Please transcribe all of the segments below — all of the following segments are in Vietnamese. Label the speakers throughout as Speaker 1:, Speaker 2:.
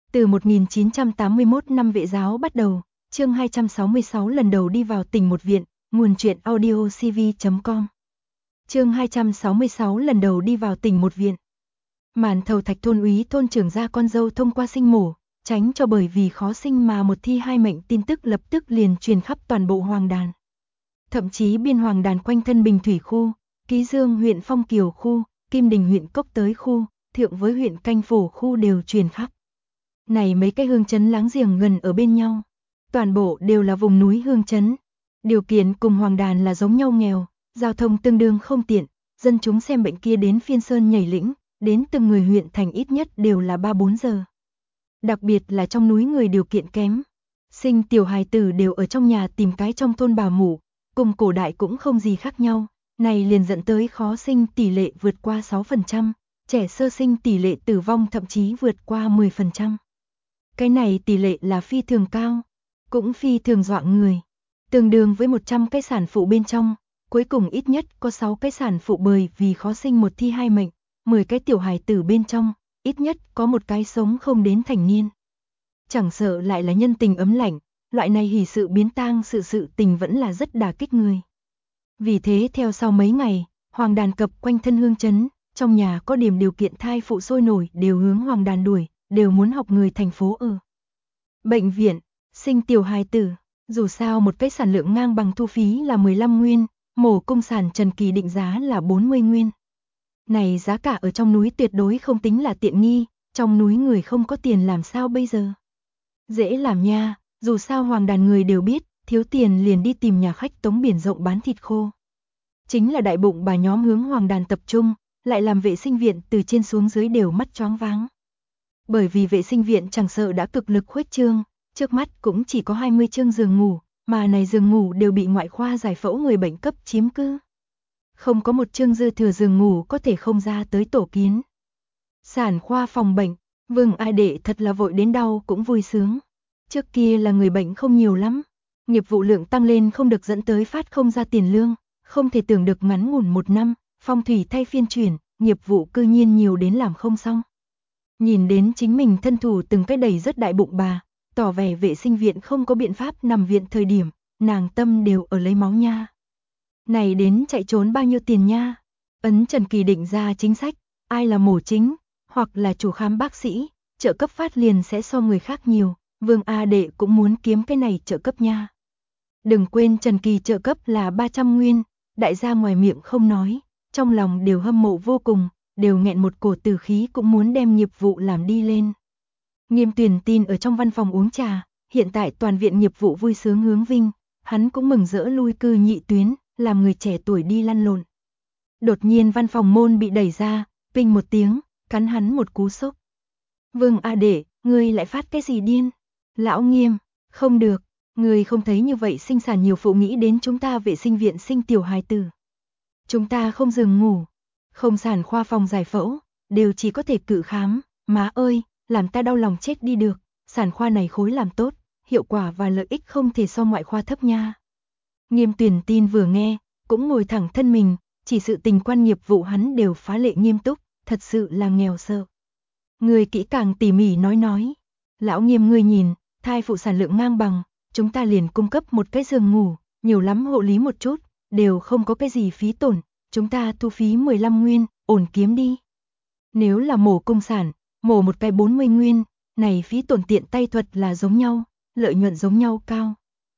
Speaker 1: Từ 1981 năm Vệ giáo bắt đầu, chương 266 lần đầu đi vào tỉnh một viện, nguồn truyện audio cv.com. Chương 266 lần đầu đi vào tỉnh một viện. Màn thầu Thạch thôn úy thôn trưởng gia con dâu thông qua sinh mổ, tránh cho bởi vì khó sinh mà một thi hai mệnh tin tức lập tức liền truyền khắp toàn bộ Hoàng Đàn. Thậm chí biên Hoàng Đàn quanh thân Bình Thủy khu, Ký Dương huyện Phong Kiều khu, Kim Đình huyện Cốc Tới khu, Thượng với huyện Canh Phổ khu đều truyền khắp. Này mấy cái hương trấn láng giềng gần ở bên nhau, toàn bộ đều là vùng núi hương trấn. Điều kiện cùng Hoàng Đàn là giống nhau nghèo, giao thông tương đương không tiện, dân chúng xem bệnh kia đến phiên sơn nhảy lĩnh, đến từng người huyện thành ít nhất đều là 3-4 giờ. Đặc biệt là trong núi người điều kiện kém, sinh tiểu hài tử đều ở trong nhà tìm cái trong thôn bà mụ, cùng cổ đại cũng không gì khác nhau, này liền dẫn tới khó sinh tỷ lệ vượt qua 6%, trẻ sơ sinh tỷ lệ tử vong thậm chí vượt qua 10%. Cái này tỷ lệ là phi thường cao, cũng phi thường dọa người. Tương đương với 100 cái sản phụ bên trong, cuối cùng ít nhất có 6 cái sản phụ bởi vì khó sinh một thi hai mệnh, 10 cái tiểu hài tử bên trong, ít nhất có một cái sống không đến thành niên. Chẳng sợ lại là nhân tình ấm lạnh, loại này hỉ sự biến tang sự tình vẫn là rất đả kích người. Vì thế theo sau mấy ngày, Hoàng Đàn cập quanh thân hương trấn, trong nhà có điểm điều kiện thai phụ sôi nổi đều hướng Hoàng Đàn đuổi, đều muốn học người thành phố ở. Bệnh viện, sinh tiểu hài tử, dù sao một cái sản lượng ngang bằng thu phí là 15 nguyên, mổ cung sản Trần Kỳ định giá là 40 nguyên. Này giá cả ở trong núi tuyệt đối không tính là tiện nghi, trong núi người không có tiền làm sao bây giờ? Dễ làm nha, dù sao Hoàng Đàn người đều biết, thiếu tiền liền đi tìm nhà khách Tống Biển Rộng bán thịt khô. Chính là đại bụng bà nhóm hướng Hoàng Đàn tập trung, lại làm vệ sinh viện từ trên xuống dưới đều mắt choáng váng. Bởi vì vệ sinh viện chẳng sợ đã cực lực khuếch trương, trước mắt cũng chỉ có 20 chương giường ngủ, mà này giường ngủ đều bị ngoại khoa giải phẫu người bệnh cấp chiếm cứ. Không có một chương dư thừa giường ngủ có thể không ra tới tổ kiến. Sản khoa phòng bệnh, Vương A Đệ thật là vội đến đau cũng vui sướng. Trước kia là người bệnh không nhiều lắm, nghiệp vụ lượng tăng lên không được dẫn tới phát không ra tiền lương, không thể tưởng được ngắn ngủn một năm, phong thủy thay phiên chuyển, nghiệp vụ cư nhiên nhiều đến làm không xong. Nhìn đến chính mình thân thủ từng cái đầy rất đại bụng bà, tỏ vẻ vệ sinh viện không có biện pháp nằm viện thời điểm, nàng tâm đều ở lấy máu nha. Này đến chạy trốn bao nhiêu tiền nha? Ấn Trần Kỳ định ra chính sách, ai là mổ chính, hoặc là chủ khám bác sĩ, trợ cấp phát liền sẽ so người khác nhiều, Vương A Đệ cũng muốn kiếm cái này trợ cấp nha. Đừng quên Trần Kỳ trợ cấp là 300 nguyên, đại gia ngoài miệng không nói, trong lòng đều hâm mộ vô cùng, đều nghẹn một cổ tử khí cũng muốn đem nghiệp vụ làm đi lên. Nghiêm Tuyền tin ở trong văn phòng uống trà, hiện tại toàn viện nghiệp vụ vui sướng hướng vinh, hắn cũng mừng rỡ lui cư nhị tuyến, làm người trẻ tuổi đi lăn lộn. Đột nhiên văn phòng môn bị đẩy ra, pinh một tiếng, cắn hắn một cú sốc. Vương A Đệ, ngươi lại phát cái gì điên? Lão Nghiêm, không được, ngươi không thấy như vậy sinh sản nhiều phụ nghĩ đến chúng ta vệ sinh viện sinh tiểu hài tử. Chúng ta không giường ngủ, không sản khoa phòng giải phẫu, đều chỉ có thể cự khám, má ơi, làm ta đau lòng chết đi được, sản khoa này khối làm tốt, hiệu quả và lợi ích không thể so ngoại khoa thấp nha. Nghiêm Tuyền tin vừa nghe, cũng ngồi thẳng thân mình, chỉ sự tình quan nghiệp vụ hắn đều phá lệ nghiêm túc, thật sự là nghèo sợ. Người kỹ càng tỉ mỉ nói, lão Nghiêm ngươi nhìn, thai phụ sản lượng ngang bằng, chúng ta liền cung cấp một cái giường ngủ, nhiều lắm hộ lý một chút, đều không có cái gì phí tổn, chúng ta thu phí 15 nguyên, ổn kiếm đi. Nếu là mổ cung sản, mổ một cái 40 nguyên, này phí tổn tiện tay thuật là giống nhau, lợi nhuận giống nhau cao.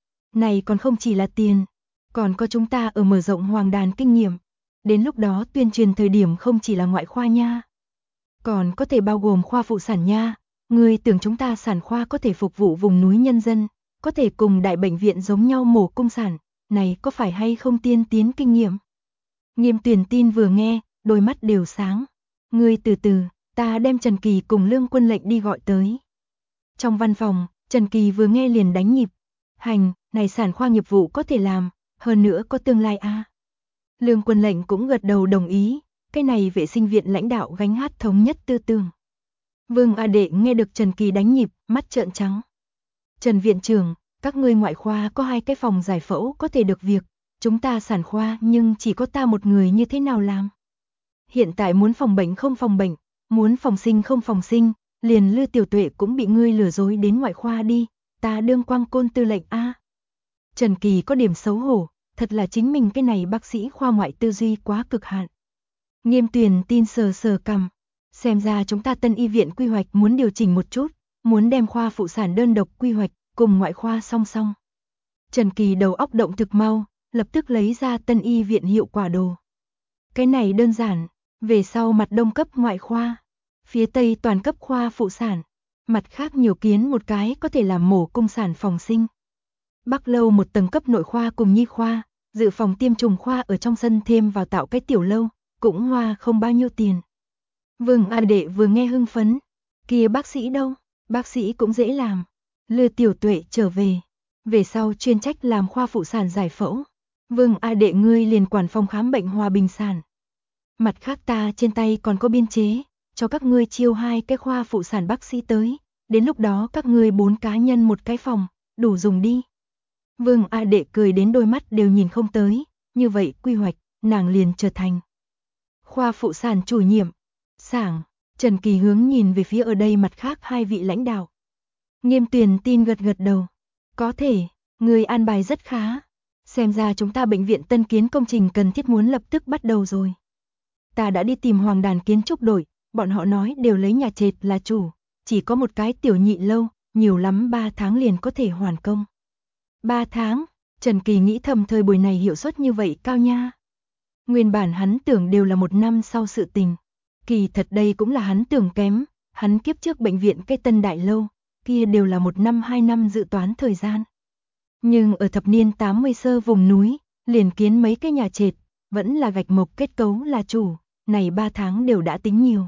Speaker 1: Này còn không chỉ là tiền, còn có chúng ta ở mở rộng Hoàng Đàn kinh nghiệm. Đến lúc đó tuyên truyền thời điểm không chỉ là ngoại khoa nha, còn có thể bao gồm khoa phụ sản nha. Người tưởng chúng ta sản khoa có thể phục vụ vùng núi nhân dân, có thể cùng đại bệnh viện giống nhau mổ cung sản, này có phải hay không tiên tiến kinh nghiệm? Nghiêm Tuyền tin vừa nghe, đôi mắt đều sáng. Ngươi từ từ, ta đem Trần Kỳ cùng Lương Quân Lệnh đi gọi tới. Trong văn phòng, Trần Kỳ vừa nghe liền đánh nhịp. Hành, này sản khoa nghiệp vụ có thể làm, hơn nữa có tương lai a. Lương Quân Lệnh cũng gật đầu đồng ý, cái này vệ sinh viện lãnh đạo gánh hát thống nhất tư tưởng. Vương A Đệ nghe được Trần Kỳ đánh nhịp, mắt trợn trắng. Trần viện trưởng, các ngươi ngoại khoa có 2 cái phòng giải phẫu có thể được việc, chúng ta sản khoa nhưng chỉ có ta một người như thế nào làm? Hiện tại muốn phòng bệnh không phòng bệnh, muốn phòng sinh không phòng sinh, liền Lư Tiểu Tuệ cũng bị ngươi lừa dối đến ngoại khoa đi, ta đương Quang Côn tư lệnh a. Trần Kỳ có điểm xấu hổ, thật là chính mình cái này bác sĩ khoa ngoại tư duy quá cực hạn. Nghiêm Tuyền tin sờ sờ cằm, xem ra chúng ta Tân y viện quy hoạch muốn điều chỉnh một chút, muốn đem khoa phụ sản đơn độc quy hoạch cùng ngoại khoa song song. Trần Kỳ đầu óc động thực mau, lập tức lấy ra Tân y viện hiệu quả đồ. Cái này đơn giản, về sau mặt đông cấp ngoại khoa, phía tây toàn cấp khoa phụ sản, mặt khác nhiều kiến một cái có thể làm mổ cung sản phòng sinh. Bắc lâu một tầng cấp nội khoa cùng nhi khoa, dự phòng tiêm trùng khoa ở trong sân thêm vào tạo cái tiểu lâu, cũng hoa không bao nhiêu tiền. Vương A Đệ vừa nghe hưng phấn, kia bác sĩ đâu, bác sĩ cũng dễ làm. Lư Tiểu Tuệ trở về sau chuyên trách làm khoa phụ sản giải phẫu. Vương A Đệ ngươi liền quản phòng khám bệnh Hòa Bình sản. Mặt khác ta trên tay còn có biên chế, cho các ngươi chiêu 2 cái khoa phụ sản bác sĩ tới, đến lúc đó các ngươi 4 cá nhân một cái phòng, đủ dùng đi. Vương A Đệ cười đến đôi mắt đều nhìn không tới, như vậy quy hoạch, nàng liền trở thành khoa phụ sản chủ nhiệm. Sảng, Trần Kỳ hướng nhìn về phía ở đây mặt khác 2 vị lãnh đạo. Nghiêm Tuyền tin gật gật đầu. Có thể, người an bài rất khá. Xem ra chúng ta bệnh viện tân kiến công trình cần thiết muốn lập tức bắt đầu rồi. Ta đã đi tìm Hoàng Đàn kiến trúc đội, bọn họ nói đều lấy nhà trệt là chủ, chỉ có một cái tiểu nhị lâu, nhiều lắm 3 tháng liền có thể hoàn công. 3 tháng, Trần Kỳ nghĩ thầm thời buổi này hiệu suất như vậy cao nha. Nguyên bản hắn tưởng đều là 1 năm sau sự tình. Kỳ thật đây cũng là hắn tưởng kém, hắn kiếp trước bệnh viện cái tân đại lâu, kia đều là 1 năm 2 năm dự toán thời gian. Nhưng ở thập niên 80 sơ vùng núi, liền kiến mấy cái nhà trệt, vẫn là gạch mộc kết cấu là chủ, này 3 tháng đều đã tính nhiều.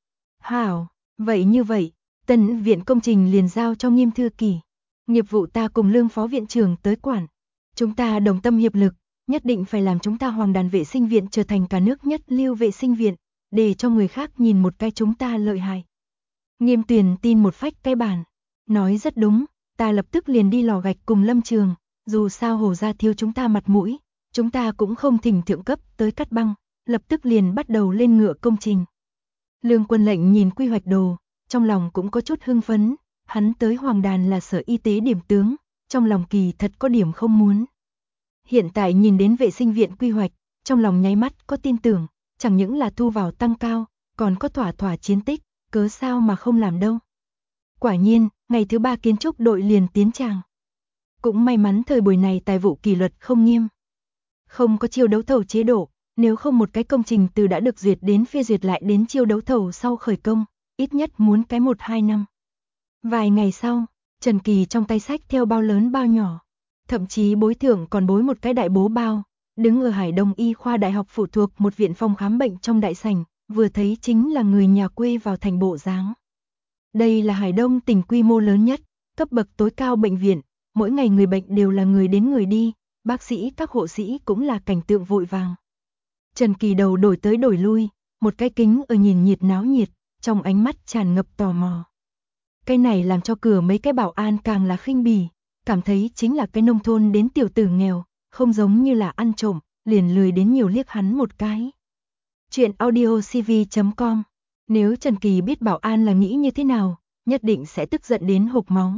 Speaker 1: Hảo, vậy như vậy, tân viện công trình liền giao cho Nghiêm thư ký. Nghiệp vụ ta cùng Lương phó viện trưởng tới quản. Chúng ta đồng tâm hiệp lực, nhất định phải làm chúng ta Hoàng Đàn vệ sinh viện trở thành cả nước nhất lưu vệ sinh viện, để cho người khác nhìn một cái chúng ta lợi hại. Nghiêm Tuyền tin một phách cái bàn, nói rất đúng, ta lập tức liền đi lò gạch cùng Lâm Trường, dù sao Hồ gia thiếu chúng ta mặt mũi, chúng ta cũng không thỉnh thượng cấp tới cắt băng, lập tức liền bắt đầu lên ngựa công trình. Lương Quân Lệnh nhìn quy hoạch đồ, trong lòng cũng có chút hưng phấn, hắn tới Hoàng Đàn là sở y tế điểm tướng, trong lòng kỳ thật có điểm không muốn. Hiện tại nhìn đến vệ sinh viện quy hoạch, trong lòng nháy mắt có tin tưởng, chẳng những là thu vào tăng cao, còn có thỏa chiến tích, cớ sao mà không làm đâu. Quả nhiên, ngày thứ 3 kiến trúc đội liền tiến tràng. Cũng may mắn thời buổi này tài vụ kỷ luật không nghiêm. Không có chiêu đấu thầu chế độ, nếu không một cái công trình từ đã được duyệt đến phê duyệt lại đến chiêu đấu thầu sau khởi công, ít nhất muốn cái 1-2 năm. Vài ngày sau, Trần Kỳ trong tay sách theo bao lớn bao nhỏ, thậm chí bối thưởng còn bối một cái đại bố bao, đứng ở Hải Đông Y khoa đại học phụ thuộc một viện phòng khám bệnh trong đại sảnh, vừa thấy chính là người nhà quê vào thành bộ dáng. Đây là Hải Đông tỉnh quy mô lớn nhất, cấp bậc tối cao bệnh viện, mỗi ngày người bệnh đều là người đến người đi, bác sĩ các hộ sĩ cũng là cảnh tượng vội vàng. Trần Kỳ đầu đổi tới đổi lui, một cái kính ở nhìn nhiệt náo nhiệt, trong ánh mắt tràn ngập tò mò. Cái này làm cho cửa mấy cái bảo an càng là khinh bỉ, cảm thấy chính là cái nông thôn đến tiểu tử nghèo, không giống như là ăn trộm, liền lười đến nhiều liếc hắn một cái. Chuyện audiocv.com. Nếu Trần Kỳ biết bảo an là nghĩ như thế nào, nhất định sẽ tức giận đến hộc máu.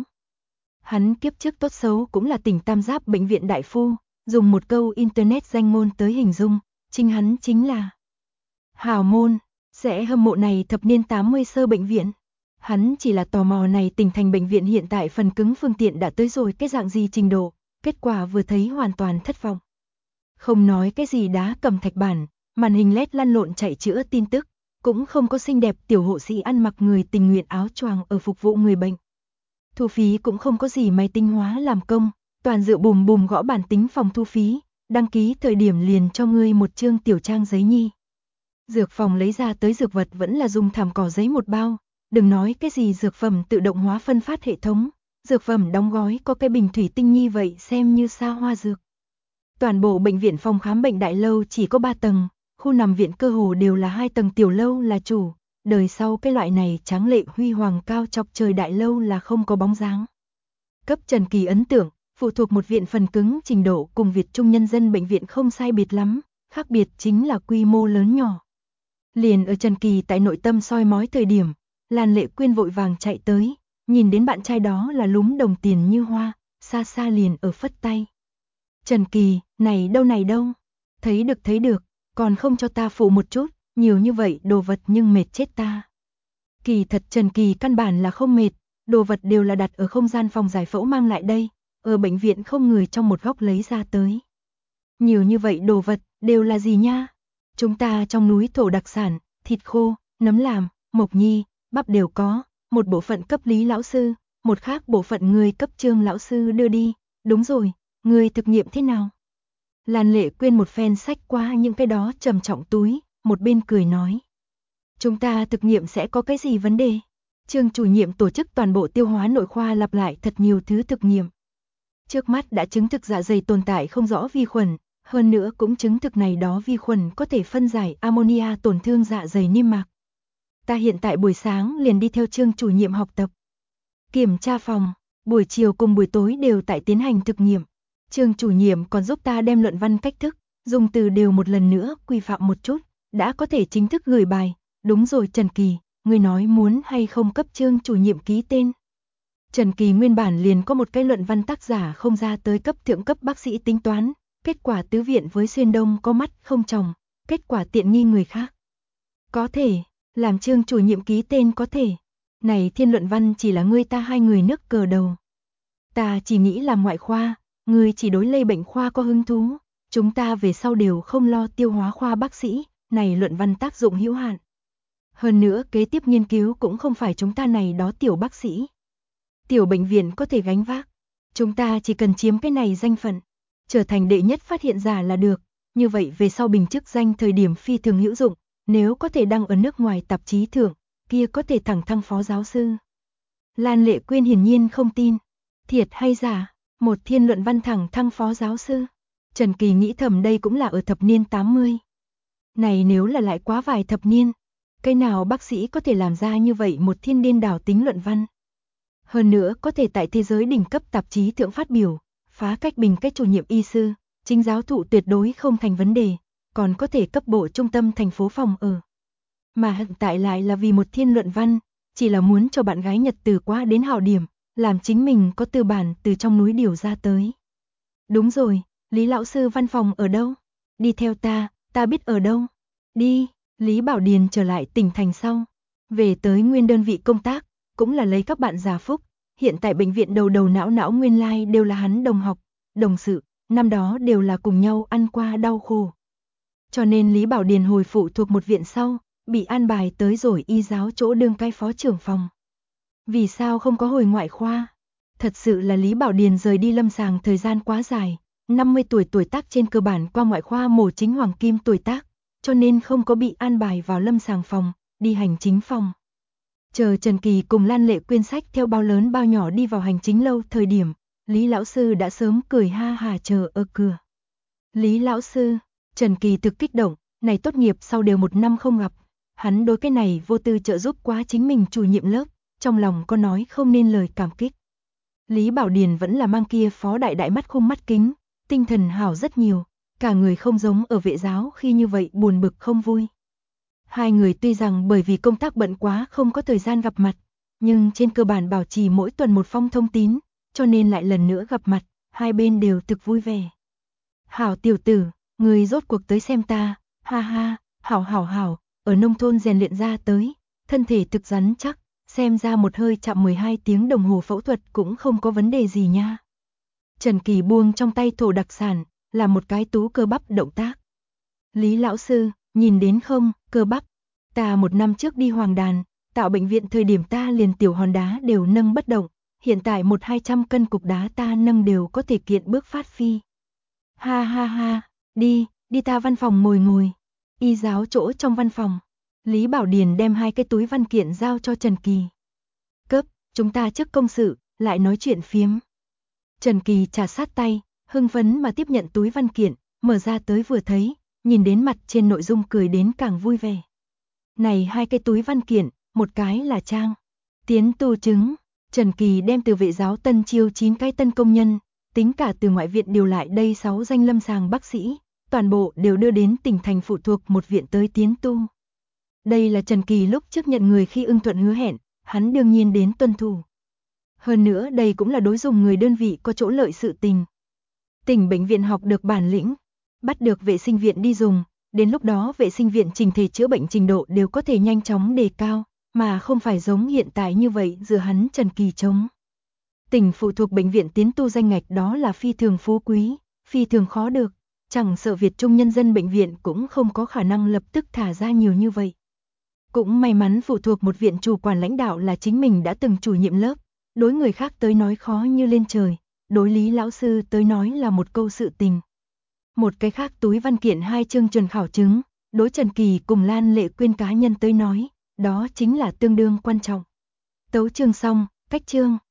Speaker 1: Hắn kiếp trước tốt xấu cũng là tỉnh Tam Giáp bệnh viện đại phu, dùng một câu internet danh môn tới hình dung, chính hắn chính là hào môn, sẽ hâm mộ này thập niên 80 sơ bệnh viện. Hắn chỉ là tò mò này tỉnh thành bệnh viện hiện tại phần cứng phương tiện đã tới rồi cái dạng gì trình độ, kết quả vừa thấy hoàn toàn thất vọng. Không nói cái gì đá cầm thạch bản, màn hình LED lăn lộn chạy chữa tin tức, cũng không có xinh đẹp tiểu hộ sĩ ăn mặc người tình nguyện áo choàng ở phục vụ người bệnh. Thu phí cũng không có gì máy tính hóa làm công, toàn dựa bùm bùm gõ bản tính phòng thu phí, đăng ký thời điểm liền cho ngươi một chương tiểu trang giấy nhi. Dược phòng lấy ra tới dược vật vẫn là dùng thảm cỏ giấy một bao, đừng nói cái gì dược phẩm tự động hóa phân phát hệ thống, dược phẩm đóng gói có cái bình thủy tinh nhi vậy xem như xa hoa dược. Toàn bộ bệnh viện phòng khám bệnh đại lâu chỉ có 3 tầng, khu nằm viện cơ hồ đều là 2 tầng tiểu lâu là chủ, đời sau cái loại này tráng lệ huy hoàng cao chọc trời đại lâu là không có bóng dáng. Cấp Trần Kỳ ấn tượng, phụ thuộc một viện phần cứng trình độ cùng Việt Trung Nhân dân bệnh viện không sai biệt lắm, khác biệt chính là quy mô lớn nhỏ. Liền ở Trần Kỳ tại nội tâm soi mói thời điểm, Lan Lệ Quyên vội vàng chạy tới, nhìn đến bạn trai đó là lúm đồng tiền như hoa, xa xa liền ở phất tay. Trần Kỳ, này đâu, thấy được, còn không cho ta phụ một chút, nhiều như vậy đồ vật nhưng mệt chết ta. Kỳ thật Trần Kỳ căn bản là không mệt, đồ vật đều là đặt ở không gian phòng giải phẫu mang lại đây, ở bệnh viện không người trong một góc lấy ra tới. Nhiều như vậy đồ vật, đều là gì nha? Chúng ta trong núi thổ đặc sản, thịt khô, nấm làm, mộc nhi, bắp đều có, một bộ phận cấp Lý lão sư, một khác bộ phận người cấp Trương lão sư đưa đi, đúng rồi, người thực nghiệm thế nào? Lan Lệ Quyên một phen xách qua những cái đó trầm trọng túi, một bên cười nói. Chúng ta thực nghiệm sẽ có cái gì vấn đề? Trương chủ nhiệm tổ chức toàn bộ tiêu hóa nội khoa lặp lại thật nhiều thứ thực nghiệm. Trước mắt đã chứng thực dạ dày tồn tại không rõ vi khuẩn, hơn nữa cũng chứng thực này đó vi khuẩn có thể phân giải ammonia tổn thương dạ dày niêm mạc. Ta hiện tại buổi sáng liền đi theo Trương chủ nhiệm học tập. Kiểm tra phòng, buổi chiều cùng buổi tối đều tại tiến hành thực nghiệm. Trương chủ nhiệm còn giúp ta đem luận văn cách thức, dùng từ đều một lần nữa quy phạm một chút, đã có thể chính thức gửi bài. Đúng rồi Trần Kỳ, ngươi nói muốn hay không cấp Trương chủ nhiệm ký tên. Trần Kỳ nguyên bản liền có một cái luận văn tác giả không ra tới cấp thượng cấp bác sĩ tính toán, kết quả tứ viện với Xuyên Đông có mắt không tròng, kết quả tiện nghi người khác. Có thể, làm Trương chủ nhiệm ký tên có thể. Này thiên luận văn chỉ là ngươi ta hai người nước cờ đầu. Ta chỉ nghĩ làm ngoại khoa, ngươi chỉ đối lây bệnh khoa có hứng thú, chúng ta về sau đều không lo tiêu hóa khoa bác sĩ, này luận văn tác dụng hữu hạn. Hơn nữa kế tiếp nghiên cứu cũng không phải chúng ta này đó tiểu bác sĩ. Tiểu bệnh viện có thể gánh vác, chúng ta chỉ cần chiếm cái này danh phận, trở thành đệ nhất phát hiện giả là được, như vậy về sau bình chức danh thời điểm phi thường hữu dụng, nếu có thể đăng ở nước ngoài tạp chí thượng, kia có thể thẳng thăng phó giáo sư. Lan Lệ Quyên hiển nhiên không tin, thiệt hay giả, một thiên luận văn thẳng thăng phó giáo sư. Trần Kỳ nghĩ thầm đây cũng là ở thập niên 80. Này nếu là lại quá vài thập niên, cái nào bác sĩ có thể làm ra như vậy một thiên điên đảo tính luận văn. Hơn nữa có thể tại thế giới đỉnh cấp tạp chí thượng phát biểu, phá cách bình cách chủ nhiệm y sư, chính giáo thụ tuyệt đối không thành vấn đề, còn có thể cấp bộ trung tâm thành phố phòng ở. Mà hiện tại lại là vì một thiên luận văn, chỉ là muốn cho bạn gái nhật từ qua đến hảo điểm, làm chính mình có tư bản từ trong núi điều ra tới. Đúng rồi, Lý lão sư văn phòng ở đâu? Đi theo ta biết ở đâu. Đi, Lý Bảo Điền trở lại tỉnh thành sau, về tới nguyên đơn vị công tác, cũng là lấy các bạn giả phúc, hiện tại bệnh viện đầu não nguyên lai đều là hắn đồng học, đồng sự, năm đó đều là cùng nhau ăn qua đau khổ. Cho nên Lý Bảo Điền hồi phụ thuộc một viện sau, bị an bài tới rồi y giáo chỗ đương cai phó trưởng phòng. Vì sao không có hồi ngoại khoa? Thật sự là Lý Bảo Điền rời đi lâm sàng thời gian quá dài, 50 tuổi tác trên cơ bản qua ngoại khoa mổ chính hoàng kim tuổi tác, cho nên không có bị an bài vào lâm sàng phòng, đi hành chính phòng. Chờ Trần Kỳ cùng Lan Lệ Quyên sách theo bao lớn bao nhỏ đi vào hành chính lâu thời điểm, Lý lão sư đã sớm cười ha hà chờ ở cửa. Lý lão sư, Trần Kỳ thực kích động, này tốt nghiệp sau đều một năm không gặp, hắn đối cái này vô tư trợ giúp quá chính mình chủ nhiệm lớp, trong lòng có nói không nên lời cảm kích. Lý Bảo Điền vẫn là mang kia phó đại mắt khung mắt kính, tinh thần hảo rất nhiều, cả người không giống ở vệ giáo khi như vậy buồn bực không vui. Hai người tuy rằng bởi vì công tác bận quá không có thời gian gặp mặt, nhưng trên cơ bản bảo trì mỗi tuần một phong thông tín, cho nên lại lần nữa gặp mặt, hai bên đều thực vui vẻ. Hảo tiểu tử, người rốt cuộc tới xem ta, ha ha, hảo, ở nông thôn rèn luyện ra tới, thân thể thực rắn chắc, xem ra một hơi chạm 12 tiếng đồng hồ phẫu thuật cũng không có vấn đề gì nha. Trần Kỳ buông trong tay thổ đặc sản, làm một cái tú cơ bắp động tác. Lý lão sư, nhìn đến không, cơ bắp, ta một năm trước đi Hoàng Đàn, tạo bệnh viện thời điểm ta liền tiểu hòn đá đều nâng bất động, hiện tại 100-200 cân cục đá ta nâng đều có thể kiện bước phát phi. Ha ha, đi ta văn phòng ngồi. Y giáo chỗ trong văn phòng, Lý Bảo Điền đem hai cái túi văn kiện giao cho Trần Kỳ. Cấp, chúng ta trước công sự, lại nói chuyện phiếm. Trần Kỳ trà sát tay, hưng phấn mà tiếp nhận túi văn kiện, mở ra tới vừa thấy, nhìn đến mặt trên nội dung cười đến càng vui vẻ. Này hai cái túi văn kiện, một cái là trang tiến tu chứng, Trần Kỳ đem từ vệ giáo tân chiêu 9 cái tân công nhân, tính cả từ ngoại viện điều lại đây 6 danh lâm sàng bác sĩ, toàn bộ đều đưa đến tỉnh thành phụ thuộc một viện tới tiến tu. Đây là Trần Kỳ lúc trước nhận người khi ưng thuận hứa hẹn, hắn đương nhiên đến tuân thủ. Hơn nữa đây cũng là đối dùng người đơn vị có chỗ lợi sự tình. Tỉnh bệnh viện học được bản lĩnh, bắt được vệ sinh viện đi dùng, đến lúc đó vệ sinh viện trình thể chữa bệnh trình độ đều có thể nhanh chóng đề cao, mà không phải giống hiện tại như vậy dựa hắn Trần Kỳ chống. Tỉnh phụ thuộc bệnh viện tiến tu danh ngạch đó là phi thường phú quý, phi thường khó được, chẳng sợ Việt Trung nhân dân bệnh viện cũng không có khả năng lập tức thả ra nhiều như vậy. Cũng may mắn phụ thuộc một viện chủ quản lãnh đạo là chính mình đã từng chủ nhiệm lớp, đối người khác tới nói khó như lên trời, đối Lý lão sư tới nói là một câu sự tình. Một cái khác túi văn kiện 2 chương chuẩn khảo chứng, đối Trần Kỳ cùng Lan Lệ Quyên cá nhân tới nói, đó chính là tương đương quan trọng. Tấu chương xong, cách chương.